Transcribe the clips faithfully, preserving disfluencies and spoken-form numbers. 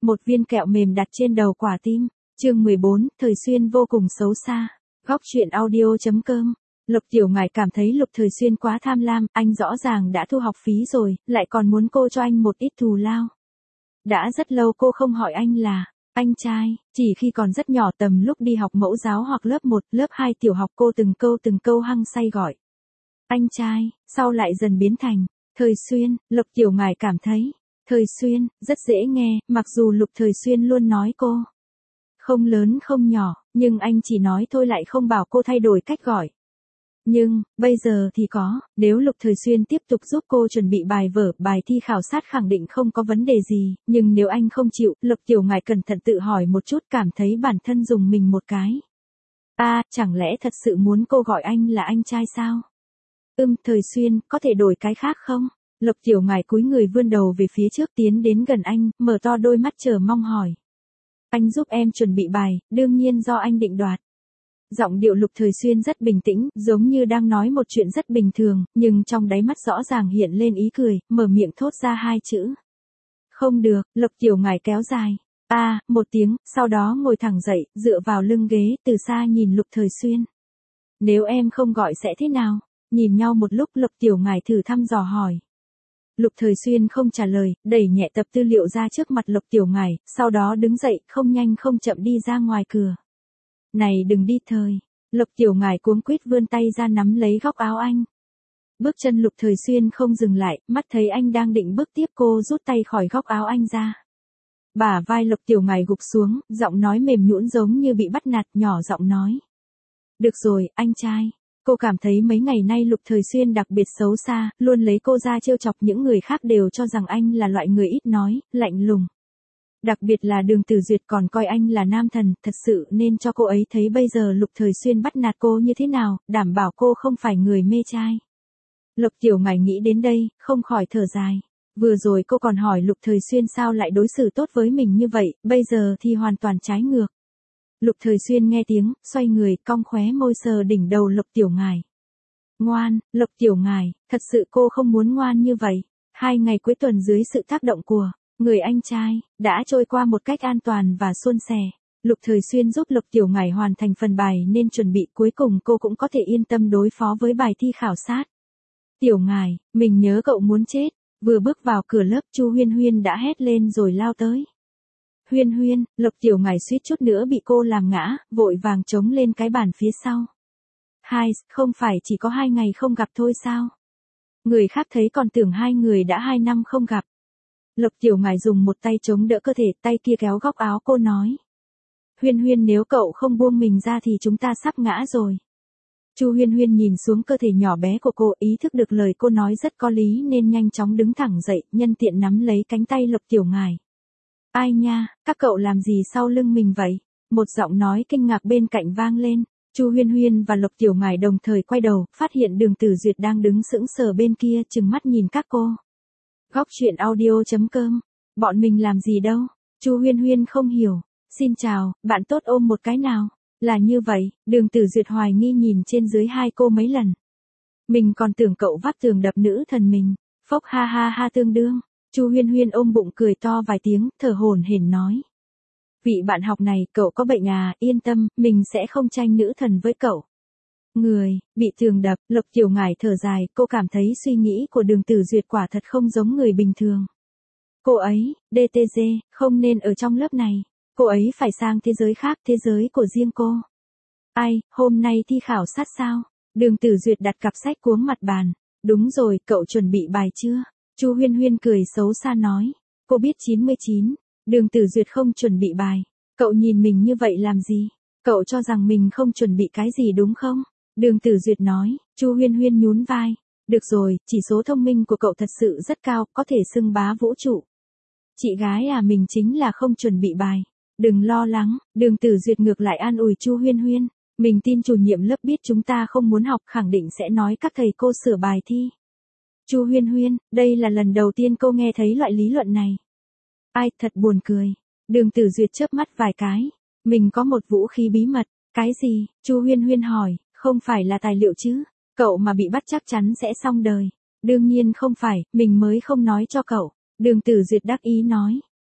Một viên kẹo mềm đặt trên đầu quả tim. Chương mười bốn, Thời Xuyên vô cùng xấu xa. Góc truyện audio chấm com. Lục Tiểu Ngải cảm thấy Lục Thời Xuyên quá tham lam, anh rõ ràng đã thu học phí rồi, lại còn muốn cô cho anh một ít thù lao. Đã rất lâu cô không hỏi anh là anh trai, chỉ khi còn rất nhỏ tầm lúc đi học mẫu giáo hoặc lớp một, lớp hai tiểu học cô từng câu từng câu hăng say gọi. Anh trai, sau lại dần biến thành Thời Xuyên. Lục Tiểu Ngải cảm thấy Thời Xuyên rất dễ nghe, mặc dù Lục Thời Xuyên luôn nói cô không lớn không nhỏ, nhưng anh chỉ nói thôi lại không bảo cô thay đổi cách gọi. Nhưng, bây giờ thì có, nếu Lục Thời Xuyên tiếp tục giúp cô chuẩn bị bài vở, bài thi khảo sát khẳng định không có vấn đề gì, nhưng nếu anh không chịu, Lục Tiểu Ngải cẩn thận tự hỏi một chút, cảm thấy bản thân dùng mình một cái. À, chẳng lẽ thật sự muốn cô gọi anh là anh trai sao? Ừm, Thời Xuyên, có thể đổi cái khác không? Lục Tiểu Ngải cúi người vươn đầu về phía trước tiến đến gần anh, mở to đôi mắt chờ mong hỏi. Anh giúp em chuẩn bị bài, đương nhiên do anh định đoạt. Giọng điệu Lục Thời Xuyên rất bình tĩnh, giống như đang nói một chuyện rất bình thường, nhưng trong đáy mắt rõ ràng hiện lên ý cười, mở miệng thốt ra hai chữ. Không được. Lục Tiểu Ngải kéo dài. À, một tiếng, sau đó ngồi thẳng dậy, dựa vào lưng ghế, từ xa nhìn Lục Thời Xuyên. Nếu em không gọi sẽ thế nào? Nhìn nhau một lúc, Lục Tiểu Ngải thử thăm dò hỏi. Lục Thời Xuyên không trả lời, đẩy nhẹ tập tư liệu ra trước mặt Lục Tiểu Ngải, sau đó đứng dậy, không nhanh không chậm đi ra ngoài cửa. Này đừng đi Thời. Lục Tiểu Ngải cuống quýt vươn tay ra nắm lấy góc áo anh. Bước chân Lục Thời Xuyên không dừng lại, mắt thấy anh đang định bước tiếp, cô rút tay khỏi góc áo anh ra. Bả vai Lục Tiểu Ngải gục xuống, giọng nói mềm nhũn giống như bị bắt nạt, nhỏ giọng nói. Được rồi, anh trai. Cô cảm thấy mấy ngày nay Lục Thời Xuyên đặc biệt xấu xa, luôn lấy cô ra trêu chọc, những người khác đều cho rằng anh là loại người ít nói, lạnh lùng. Đặc biệt là Đường Tử Duyệt còn coi anh là nam thần, thật sự nên cho cô ấy thấy bây giờ Lục Thời Xuyên bắt nạt cô như thế nào, đảm bảo cô không phải người mê trai. Lục Tiểu Ngải nghĩ đến đây, không khỏi thở dài. Vừa rồi cô còn hỏi Lục Thời Xuyên sao lại đối xử tốt với mình như vậy, bây giờ thì hoàn toàn trái ngược. Lục Thời Xuyên nghe tiếng, xoay người, cong khóe môi sờ đỉnh đầu Lục Tiểu Ngải. Ngoan. Lục Tiểu Ngải, thật sự cô không muốn ngoan như vậy. Hai ngày cuối tuần dưới sự tác động của người anh trai, đã trôi qua một cách an toàn và suôn sẻ. Lục Thời Xuyên giúp Lục Tiểu Ngải hoàn thành phần bài nên chuẩn bị, cuối cùng cô cũng có thể yên tâm đối phó với bài thi khảo sát. Tiểu Ngải, mình nhớ cậu muốn chết. Vừa bước vào cửa lớp, Chu Huyên Huyên đã hét lên rồi lao tới. Huyên Huyên. Lục Tiểu Ngải suýt chút nữa bị cô làm ngã, vội vàng chống lên cái bàn phía sau. Hai, không phải chỉ có hai ngày không gặp thôi sao? Người khác thấy còn tưởng hai người đã hai năm không gặp. Lục Tiểu Ngải dùng một tay chống đỡ cơ thể, tay kia kéo góc áo cô nói. Huyên Huyên, nếu cậu không buông mình ra thì chúng ta sắp ngã rồi. Chu Huyên Huyên nhìn xuống cơ thể nhỏ bé của cô, ý thức được lời cô nói rất có lý nên nhanh chóng đứng thẳng dậy, nhân tiện nắm lấy cánh tay Lục Tiểu Ngải. Ai nha, các cậu làm gì sau lưng mình vậy? Một giọng nói kinh ngạc bên cạnh vang lên. Chu Huyên Huyên và Lục Tiểu Ngải đồng thời quay đầu, phát hiện Đường Tử Duyệt đang đứng sững sờ bên kia, trừng mắt nhìn các cô. Góc truyện audio chấm com. Bọn mình làm gì đâu? Chu Huyên Huyên không hiểu. Xin chào, bạn tốt ôm một cái nào. Là như vậy. Đường Tử Duyệt hoài nghi nhìn trên dưới hai cô mấy lần. Mình còn tưởng cậu vắt tường đập nữ thần mình. Phốc ha ha ha tương đương. Chu Huyên Huyên ôm bụng cười to vài tiếng, thở hổn hển nói. Vị bạn học này, cậu có bệnh à, yên tâm, mình sẽ không tranh nữ thần với cậu. Người, bị tường đập. Lục Tiểu Ngải thở dài, cô cảm thấy suy nghĩ của Đường Tử Duyệt quả thật không giống người bình thường. Cô ấy, đê tê giê, không nên ở trong lớp này. Cô ấy phải sang thế giới khác, thế giới của riêng cô. Ai, hôm nay thi khảo sát sao? Đường Tử Duyệt đặt cặp sách cuống mặt bàn. Đúng rồi, cậu chuẩn bị bài chưa? Chu Huyên Huyên cười xấu xa nói. Cô biết chín mươi chín. Đường Tử Duyệt không chuẩn bị bài. Cậu nhìn mình như vậy làm gì? Cậu cho rằng mình không chuẩn bị cái gì đúng không? Đường Tử Duyệt nói. Chu Huyên Huyên nhún vai. Được rồi, chỉ số thông minh của cậu thật sự rất cao, có thể xưng bá vũ trụ. Chị gái à, mình chính là không chuẩn bị bài. Đừng lo lắng. Đường Tử Duyệt ngược lại an ủi Chu Huyên Huyên. Mình tin chủ nhiệm lớp biết chúng ta không muốn học, khẳng định sẽ nói các thầy cô sửa bài thi. Chu Huyên Huyên, đây là lần đầu tiên cô nghe thấy loại lý luận này. Ai, thật buồn cười. Đường Tử Duyệt chớp mắt vài cái. Mình có một vũ khí bí mật. Cái gì? Chu Huyên Huyên hỏi. Không phải là tài liệu chứ? Cậu mà bị bắt chắc chắn sẽ xong đời. Đương nhiên không phải, mình mới không nói cho cậu. Đường Tử Duyệt đắc ý nói.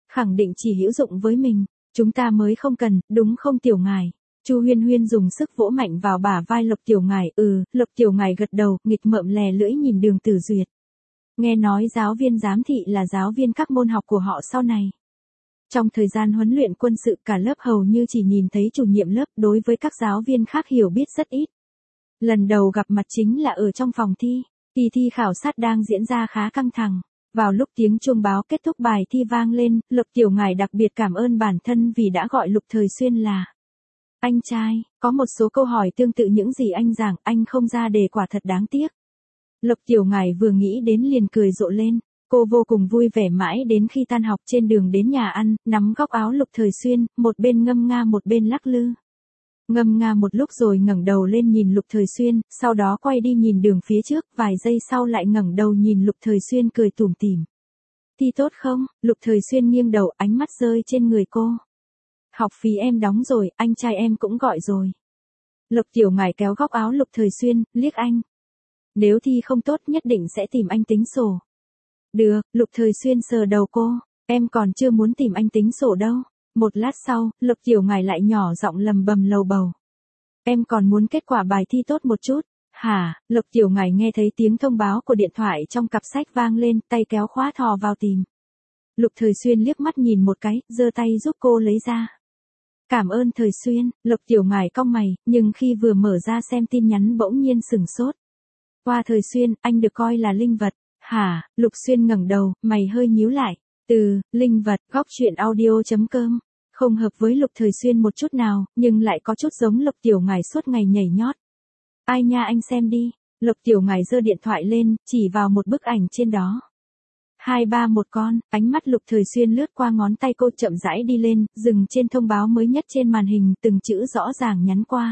Khẳng định chỉ hữu dụng với mình, chúng ta mới không cần, đúng không Tiểu Ngải? Chu Huyên Huyên dùng sức vỗ mạnh vào bả vai Lục Tiểu Ngải, ừ, Lục Tiểu Ngải gật đầu, nghịch ngợm lè lưỡi nhìn Đường Tử Duyệt. Nghe nói giáo viên giám thị là giáo viên các môn học của họ sau này. Trong thời gian huấn luyện quân sự cả lớp hầu như chỉ nhìn thấy chủ nhiệm lớp, đối với các giáo viên khác hiểu biết rất ít. Lần đầu gặp mặt chính là ở trong phòng thi, kỳ thi khảo sát đang diễn ra khá căng thẳng. Vào lúc tiếng chuông báo kết thúc bài thi vang lên, Lục Tiểu Ngải đặc biệt cảm ơn bản thân vì đã gọi Lục Thời Xuyên là anh trai, có một số câu hỏi tương tự những gì anh giảng, anh không ra đề quả thật đáng tiếc. Lục Tiểu Ngải vừa nghĩ đến liền cười rộ lên, cô vô cùng vui vẻ mãi đến khi tan học trên đường đến nhà ăn, nắm góc áo Lục Thời Xuyên, một bên ngâm nga một bên lắc lư. Ngâm nga một lúc rồi ngẩng đầu lên nhìn Lục Thời Xuyên, sau đó quay đi nhìn đường phía trước, vài giây sau lại ngẩng đầu nhìn Lục Thời Xuyên cười tủm tỉm. Thi tốt không? Lục Thời Xuyên nghiêng đầu, ánh mắt rơi trên người cô. Học phí em đóng rồi, anh trai em cũng gọi rồi. Lục Tiểu Ngải kéo góc áo Lục Thời Xuyên, liếc anh. Nếu thi không tốt nhất định sẽ tìm anh tính sổ. Được, Lục Thời Xuyên sờ đầu cô, em còn chưa muốn tìm anh tính sổ đâu. Một lát sau, Lục Tiểu Ngải lại nhỏ giọng lầm bầm lầu bầu. Em còn muốn kết quả bài thi tốt một chút. Hả? Lục Tiểu Ngải nghe thấy tiếng thông báo của điện thoại trong cặp sách vang lên, tay kéo khóa thò vào tìm. Lục Thời Xuyên liếc mắt nhìn một cái, giơ tay giúp cô lấy ra. Cảm ơn Thời Xuyên, Lục Tiểu Ngải cong mày, nhưng khi vừa mở ra xem tin nhắn bỗng nhiên sửng sốt. Qua Thời Xuyên, anh được coi là linh vật. Hả? Lục Xuyên ngẩng đầu, mày hơi nhíu lại. Từ, linh vật, góc truyện audio chấm com. Không hợp với Lục Thời Xuyên một chút nào, nhưng lại có chút giống Lục Tiểu Ngải suốt ngày nhảy nhót. Ai nha anh xem đi. Lục Tiểu Ngải giơ điện thoại lên, chỉ vào một bức ảnh trên đó. Hai ba một con, ánh mắt Lục Thời Xuyên lướt qua ngón tay cô chậm rãi đi lên, dừng trên thông báo mới nhất trên màn hình, từng chữ rõ ràng nhắn qua.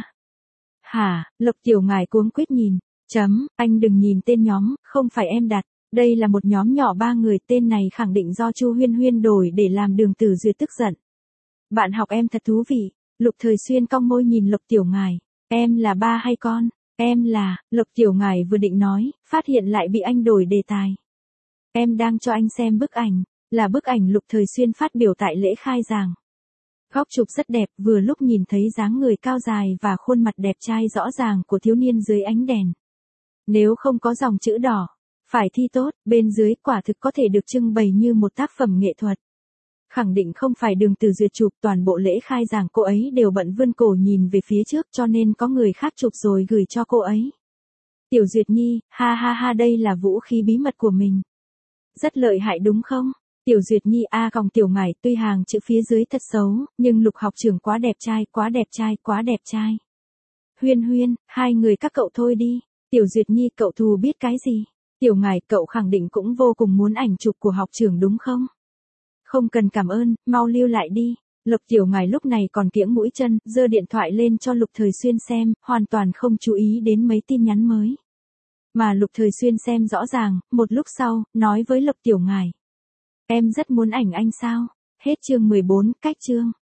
Hả? Lục Tiểu Ngải cuống quýt nhìn. Chấm, anh đừng nhìn tên nhóm, không phải em đặt. Đây là một nhóm nhỏ ba người, tên này khẳng định do Chu Huyên Huyên đổi để làm Đường Tử Duyệt tức giận. Bạn học em thật thú vị. Lục Thời Xuyên cong môi nhìn Lục Tiểu Ngải. Em là ba hay con? Em là, Lục Tiểu Ngải vừa định nói, phát hiện lại bị anh đổi đề tài. Em đang cho anh xem bức ảnh, là bức ảnh Lục Thời Xuyên phát biểu tại lễ khai giảng. Góc chụp rất đẹp, vừa lúc nhìn thấy dáng người cao dài và khuôn mặt đẹp trai rõ ràng của thiếu niên dưới ánh đèn. Nếu không có dòng chữ đỏ, phải thi tốt, bên dưới quả thực có thể được trưng bày như một tác phẩm nghệ thuật. Khẳng định không phải Đường Tử Duyệt chụp, toàn bộ lễ khai giảng cô ấy đều bận vươn cổ nhìn về phía trước cho nên có người khác chụp rồi gửi cho cô ấy. Tiểu Duyệt Nhi, ha ha ha đây là vũ khí bí mật của mình. Rất lợi hại đúng không? Tiểu Duyệt Nhi a còng Tiểu Ngải tuy hàng chữ phía dưới thật xấu, nhưng Lục học trưởng quá đẹp trai, quá đẹp trai, quá đẹp trai. Huyên Huyên, hai người các cậu thôi đi. Tiểu Duyệt Nhi cậu thù biết cái gì? Tiểu Ngải cậu khẳng định cũng vô cùng muốn ảnh chụp của học trưởng đúng không? Không cần cảm ơn, mau lưu lại đi. Lục Tiểu Ngải lúc này còn kiễng mũi chân, giơ điện thoại lên cho Lục Thời Xuyên xem, hoàn toàn không chú ý đến mấy tin nhắn mới. Mà Lục Thời Xuyên xem rõ ràng, một lúc sau, nói với Lục Tiểu Ngải. Em rất muốn ảnh anh sao? Hết chương mười bốn, cách chương.